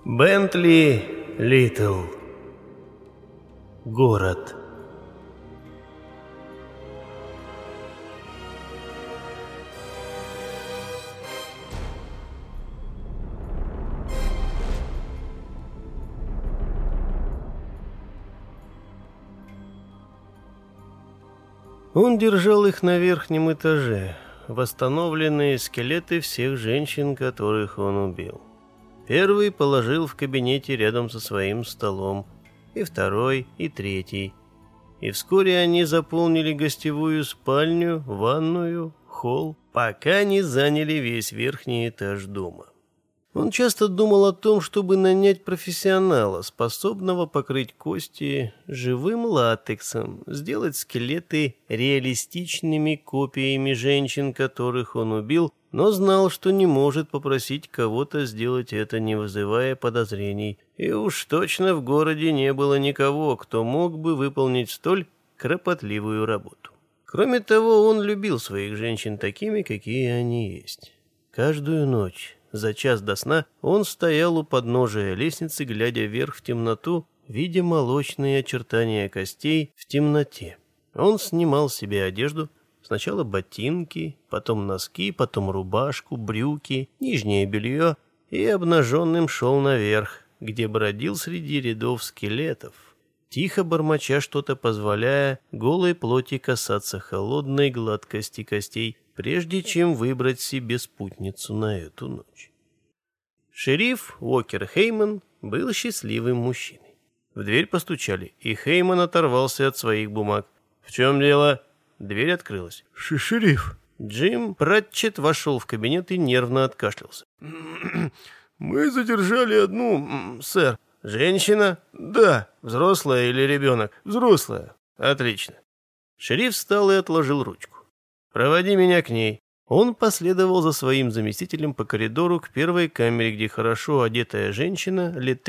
Бентли Литл. Город. Он держал их на верхнем этаже, восстановленные скелеты всех женщин, которых он убил. Первый положил в кабинете рядом со своим столом, и второй, и третий. И вскоре они заполнили гостевую спальню, ванную, холл, пока не заняли весь верхний этаж дома. Он часто думал о том, чтобы нанять профессионала, способного покрыть кости живым латексом, сделать скелеты реалистичными копиями женщин, которых он убил, но знал, что не может попросить кого-то сделать это, не вызывая подозрений, и уж точно в городе не было никого, кто мог бы выполнить столь кропотливую работу. Кроме того, он любил своих женщин такими, какие они есть. Каждую ночь, за час до сна, он стоял у подножия лестницы, глядя вверх в темноту, видя молочные очертания костей в темноте. Он снимал с себя одежду, сначала ботинки, потом носки, потом рубашку, брюки, нижнее белье, и обнаженным шел наверх, где бродил среди рядов скелетов, тихо бормоча что-то, позволяя голой плоти касаться холодной гладкости костей, прежде чем выбрать себе спутницу на эту ночь. Шериф Уокер Хейман был счастливым мужчиной. В дверь постучали, и Хейман оторвался от своих бумаг. «В чем дело?» Дверь открылась. «Шериф!» Джим Пратчетт вошел в кабинет и нервно откашлялся. «Мы задержали одну, сэр». «Женщина?» «Да». «Взрослая или ребенок?» «Взрослая». «Отлично». Шериф встал и отложил ручку. «Проводи меня к ней». Он последовал за своим заместителем по коридору к первой камере, где хорошо одетая женщина лет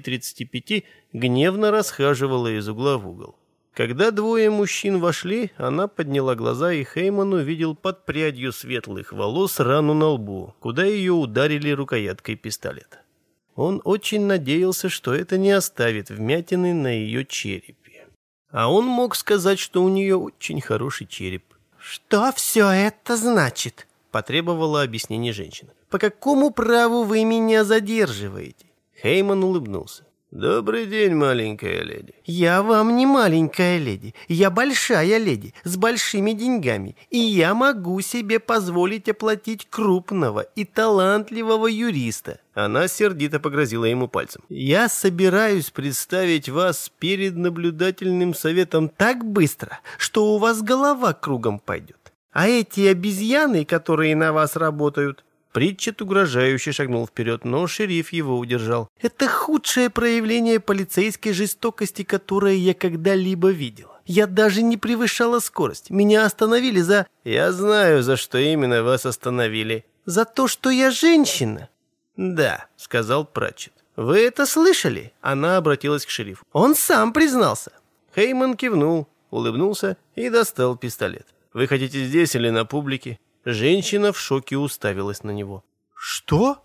30-35 гневно расхаживала из угла в угол. Когда двое мужчин вошли, она подняла глаза, и Хейман увидел под прядью светлых волос рану на лбу, куда ее ударили рукояткой пистолета. Он очень надеялся, что это не оставит вмятины на ее черепе. А он мог сказать, что у нее очень хороший череп. «Что все это значит?» – потребовала объяснение женщина. «По какому праву вы меня задерживаете?» Хейман улыбнулся. «Добрый день, маленькая леди». «Я вам не маленькая леди. Я большая леди, с большими деньгами. И я могу себе позволить оплатить крупного и талантливого юриста». Она сердито погрозила ему пальцем. «Я собираюсь представить вас перед наблюдательным советом так быстро, что у вас голова кругом пойдет. А эти обезьяны, которые на вас работают...» Пратчетт угрожающе шагнул вперед, но шериф его удержал. «Это худшее проявление полицейской жестокости, которое я когда-либо видела. Я даже не превышала скорость. Меня остановили за...» «Я знаю, за что именно вас остановили». «За то, что я женщина». «Да», — сказал Пратчетт. «Вы это слышали?» Она обратилась к шерифу. «Он сам признался». Хейман кивнул, улыбнулся и достал пистолет. «Вы хотите здесь или на публике?» Женщина в шоке уставилась на него. «Что?»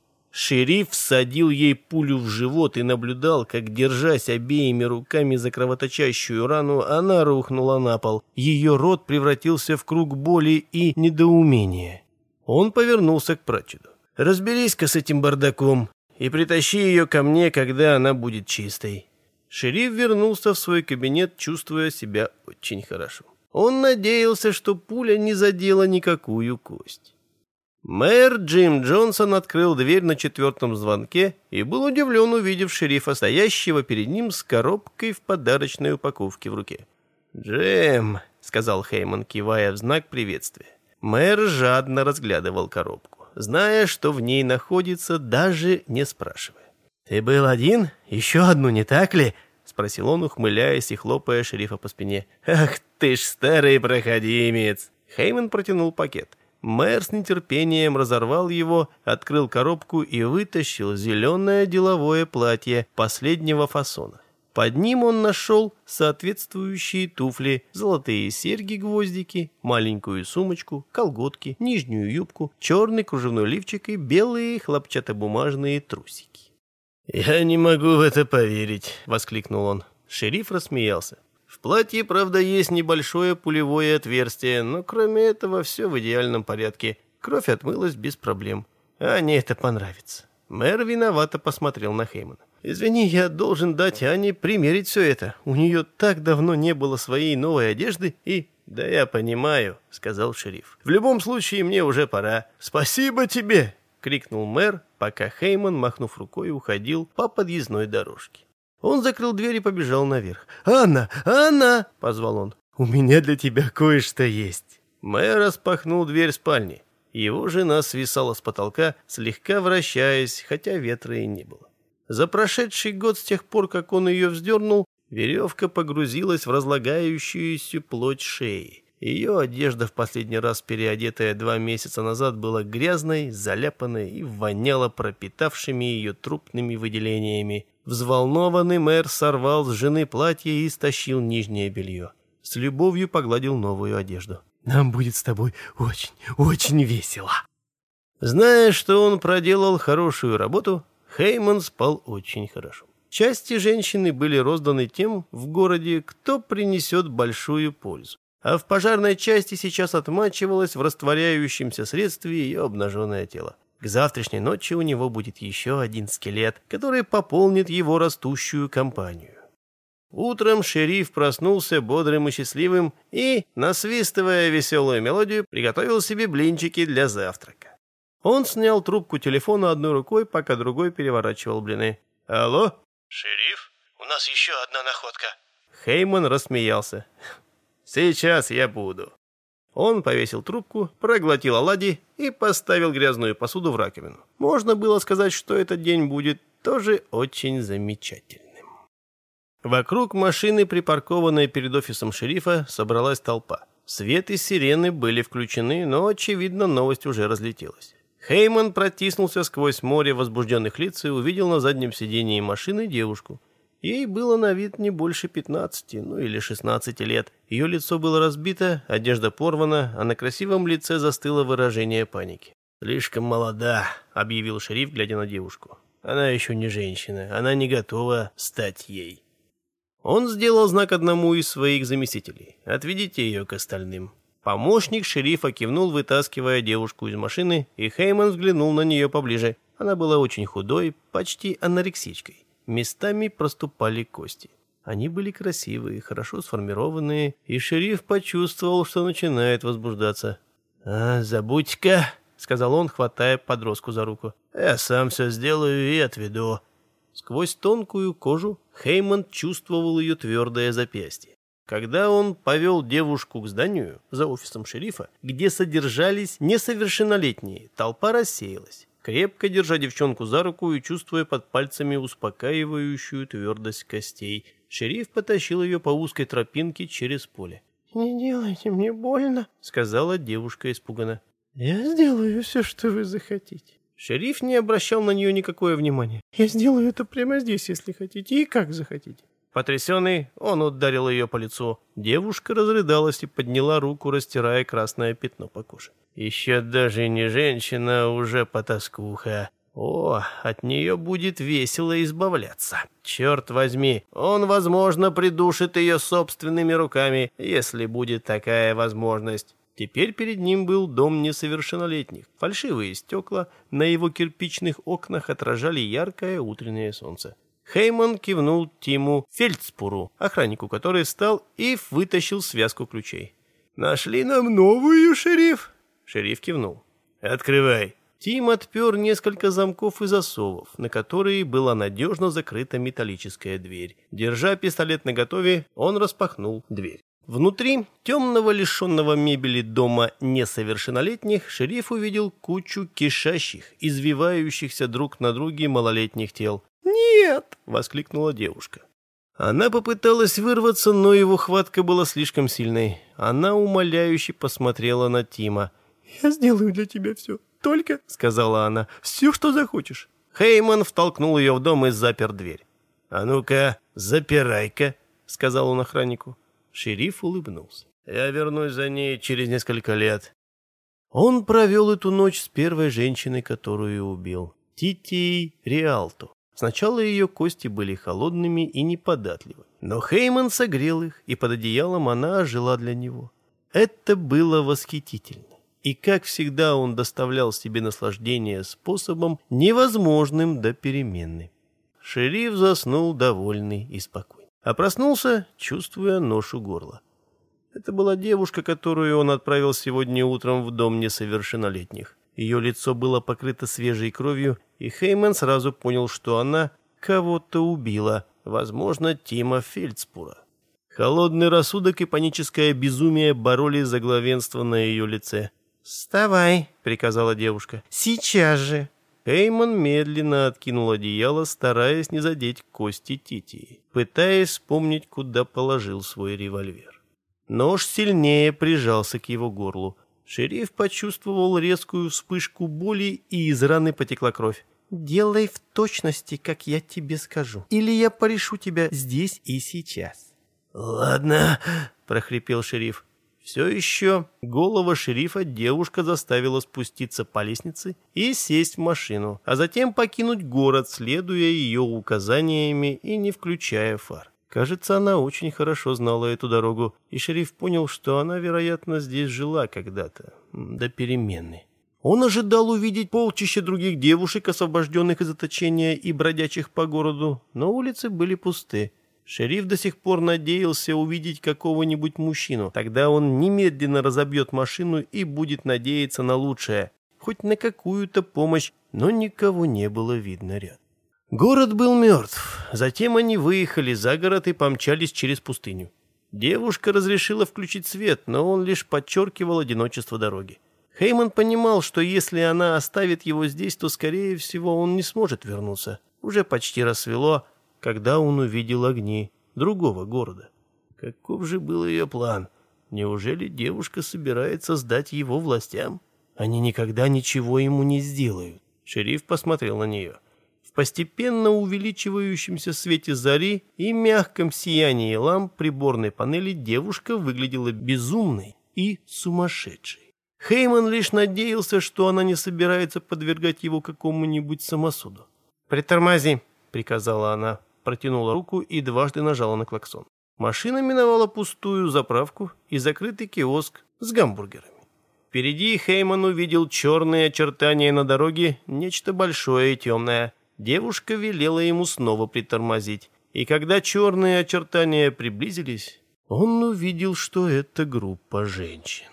Шериф всадил ей пулю в живот и наблюдал, как, держась обеими руками за кровоточащую рану, она рухнула на пол. Ее рот превратился в круг боли и недоумения. Он повернулся к Пратчетту. «Разберись-ка с этим бардаком и притащи ее ко мне, когда она будет чистой». Шериф вернулся в свой кабинет, чувствуя себя очень хорошо. Он надеялся, что пуля не задела никакую кость. Мэр Джим Джонсон открыл дверь на 4-м звонке и был удивлен, увидев шерифа, стоящего перед ним с коробкой в подарочной упаковке в руке. «Джим», — сказал Хейман, кивая в знак приветствия. Мэр жадно разглядывал коробку, зная, что в ней находится, даже не спрашивая. «Ты был один? Еще одну, не так ли?» — спросил он, ухмыляясь и хлопая шерифа по спине. «Ах ты ж старый проходимец!» Хейман протянул пакет. Мэр с нетерпением разорвал его, открыл коробку и вытащил зеленое деловое платье последнего фасона. Под ним он нашел соответствующие туфли, золотые серьги-гвоздики, маленькую сумочку, колготки, нижнюю юбку, черный кружевной лифчик и белые хлопчатобумажные трусики. «Я не могу в это поверить», — воскликнул он. Шериф рассмеялся. «В платье, правда, есть небольшое пулевое отверстие, но кроме этого все в идеальном порядке. Кровь отмылась без проблем. Ане это понравится». Мэр виновато посмотрел на Хеймана. «Извини, я должен дать Ане примерить все это. У нее так давно не было своей новой одежды и...» «Да я понимаю», — сказал шериф. «В любом случае, мне уже пора». «Спасибо тебе!» — крикнул мэр, пока Хейман, махнув рукой, уходил по подъездной дорожке. Он закрыл дверь и побежал наверх. «Анна! Анна!» — позвал он. «У меня для тебя кое-что есть». Мэр распахнул дверь спальни. Его жена свисала с потолка, слегка вращаясь, хотя ветра и не было. За прошедший год с тех пор, как он ее вздернул, веревка погрузилась в разлагающуюся плоть шеи. Ее одежда, в последний раз переодетая 2 месяца назад, была грязной, заляпанной и воняла пропитавшими ее трупными выделениями. Взволнованный мэр сорвал с жены платье и стащил нижнее белье. С любовью погладил новую одежду. «Нам будет с тобой очень, очень весело». Зная, что он проделал хорошую работу, Хейман спал очень хорошо. Части женщины были розданы тем в городе, кто принесет большую пользу. А в пожарной части сейчас отмачивалось в растворяющемся средстве ее обнаженное тело. К завтрашней ночи у него будет еще один скелет, который пополнит его растущую компанию. Утром шериф проснулся бодрым и счастливым и, насвистывая веселую мелодию, приготовил себе блинчики для завтрака. Он снял трубку телефона одной рукой, пока другой переворачивал блины. «Алло?» «Шериф, у нас еще одна находка». Хейман рассмеялся. «Сейчас я буду». Он повесил трубку, проглотил оладьи и поставил грязную посуду в раковину. Можно было сказать, что этот день будет тоже очень замечательным. Вокруг машины, припаркованной перед офисом шерифа, собралась толпа. Свет и сирены были включены, но, очевидно, новость уже разлетелась. Хейман протиснулся сквозь море возбужденных лиц и увидел на заднем сидении машины девушку. Ей было на вид не больше 15, или 16 лет. Ее лицо было разбито, одежда порвана, а на красивом лице застыло выражение паники. «Слишком молода», — объявил шериф, глядя на девушку. «Она еще не женщина, она не готова стать ей». Он сделал знак одному из своих заместителей. «Отведите ее к остальным». Помощник шерифа кивнул, вытаскивая девушку из машины, и Хейман взглянул на нее поближе. Она была очень худой, почти анорексичкой. Местами проступали кости. Они были красивые, хорошо сформированные, и шериф почувствовал, что начинает возбуждаться. «Забудь-ка», — сказал он, хватая подростку за руку. «Я сам все сделаю и отведу». Сквозь тонкую кожу Хейман чувствовал ее твердое запястье. Когда он повел девушку к зданию за офисом шерифа, где содержались несовершеннолетние, толпа рассеялась. Крепко держа девчонку за руку и чувствуя под пальцами успокаивающую твердость костей, шериф потащил ее по узкой тропинке через поле. «Не делайте мне больно», — сказала девушка испуганно. «Я сделаю все, что вы захотите». Шериф не обращал на нее никакого внимания. «Я сделаю это прямо здесь, если хотите, и как захотите». Потрясенный, он ударил ее по лицу. Девушка разрыдалась и подняла руку, растирая красное пятно по коже. Еще даже не женщина, а уже потаскуха. О, от нее будет весело избавляться. Черт возьми, он, возможно, придушит ее собственными руками, если будет такая возможность. Теперь перед ним был дом несовершеннолетних. Фальшивые стекла на его кирпичных окнах отражали яркое утреннее солнце. Хейман кивнул Тиму Фельдспуру, охраннику, который встал и вытащил связку ключей. «Нашли нам новую, шериф?» Шериф кивнул. «Открывай». Тим отпер несколько замков и засовов, на которые была надежно закрыта металлическая дверь. Держа пистолет наготове, он распахнул дверь. Внутри темного, лишенного мебели дома несовершеннолетних, шериф увидел кучу кишащих, извивающихся друг на друге малолетних тел. «Нет!» — воскликнула девушка. Она попыталась вырваться, но его хватка была слишком сильной. Она умоляюще посмотрела на Тима. «Я сделаю для тебя все. Только, — сказала она, — все, что захочешь». Хейман втолкнул ее в дом и запер дверь. «А ну-ка, запирай-ка», — сказал он охраннику. Шериф улыбнулся. «Я вернусь за ней через несколько лет». Он провел эту ночь с первой женщиной, которую убил. Титией Риалто. Сначала ее кости были холодными и неподатливы, но Хейман согрел их, и под одеялом она ожила для него. Это было восхитительно. И, как всегда, он доставлял себе наслаждение способом, невозможным до перемены. Шериф заснул довольный и спокойный, а проснулся, чувствуя нож у горла. Это была девушка, которую он отправил сегодня утром в дом несовершеннолетних. Ее лицо было покрыто свежей кровью, и Хейман сразу понял, что она кого-то убила, возможно, Тима Фельдспура. Холодный рассудок и паническое безумие боролись за главенство на ее лице. «Вставай», — приказала девушка, — «сейчас же». Хейман медленно откинул одеяло, стараясь не задеть кости Титии, пытаясь вспомнить, куда положил свой револьвер. Нож сильнее прижался к его горлу. Шериф почувствовал резкую вспышку боли, и из раны потекла кровь. «Делай в точности, как я тебе скажу, или я порешу тебя здесь и сейчас». «Ладно», — прохрипел шериф. Все еще голова шерифа девушка заставила спуститься по лестнице и сесть в машину, а затем покинуть город, следуя ее указаниями и не включая фар. Кажется, она очень хорошо знала эту дорогу, и шериф понял, что она, вероятно, здесь жила когда-то, до перемены. Он ожидал увидеть полчища других девушек, освобожденных из заточения и бродячих по городу, но улицы были пусты. Шериф до сих пор надеялся увидеть какого-нибудь мужчину. Тогда он немедленно разобьет машину и будет надеяться на лучшее, хоть на какую-то помощь, но никого не было видно рядом. Город был мертв. Затем они выехали за город и помчались через пустыню. Девушка разрешила включить свет, но он лишь подчеркивал одиночество дороги. Хейман понимал, что если она оставит его здесь, то, скорее всего, он не сможет вернуться. Уже почти рассвело, когда он увидел огни другого города. Каков же был ее план? Неужели девушка собирается сдать его властям? Они никогда ничего ему не сделают. Шериф посмотрел на нее. В постепенно увеличивающемся свете зари и мягком сиянии ламп приборной панели девушка выглядела безумной и сумасшедшей. Хейман лишь надеялся, что она не собирается подвергать его какому-нибудь самосуду. «Притормози», — приказала она, протянула руку и дважды нажала на клаксон. Машина миновала пустую заправку и закрытый киоск с гамбургерами. Впереди Хейман увидел черные очертания на дороге, нечто большое и темное. Девушка велела ему снова притормозить, и когда черные очертания приблизились, он увидел, что это группа женщин.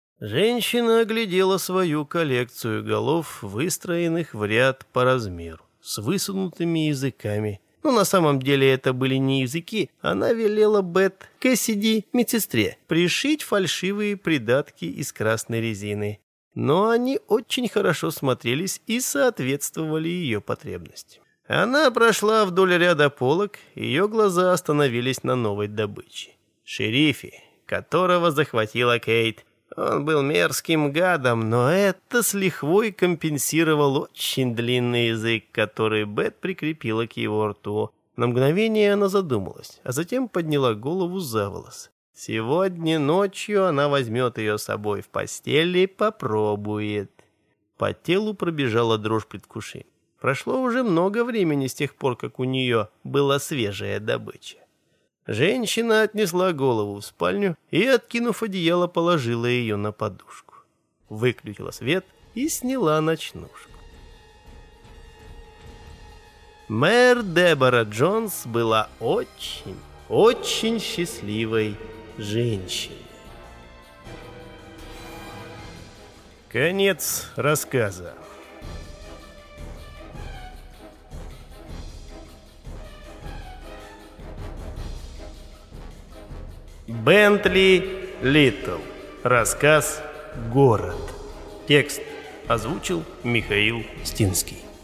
Женщина оглядела свою коллекцию голов, выстроенных в ряд по размеру, с высунутыми языками. Но на самом деле это были не языки. Она велела Бет Кэссиди, медсестре, пришить фальшивые придатки из красной резины. Но они очень хорошо смотрелись и соответствовали ее потребностям. Она прошла вдоль ряда полок, ее глаза остановились на новой добыче. Шерифе, которого захватила Кейт. Он был мерзким гадом, но это с лихвой компенсировал очень длинный язык, который Бет прикрепила к его рту. На мгновение она задумалась, а затем подняла голову за волос. Сегодня ночью она возьмет ее с собой в постель и попробует. По телу пробежала дрожь предвкушения. Прошло уже много времени с тех пор, как у нее была свежая добыча. Женщина отнесла голову в спальню и, откинув одеяло, положила ее на подушку. Выключила свет и сняла ночнушку. Мэр Дебора Джонс была очень счастливой женщиной. Конец рассказа. Бентли Литтл. Рассказ «Город». Текст озвучил Михаил Стинский.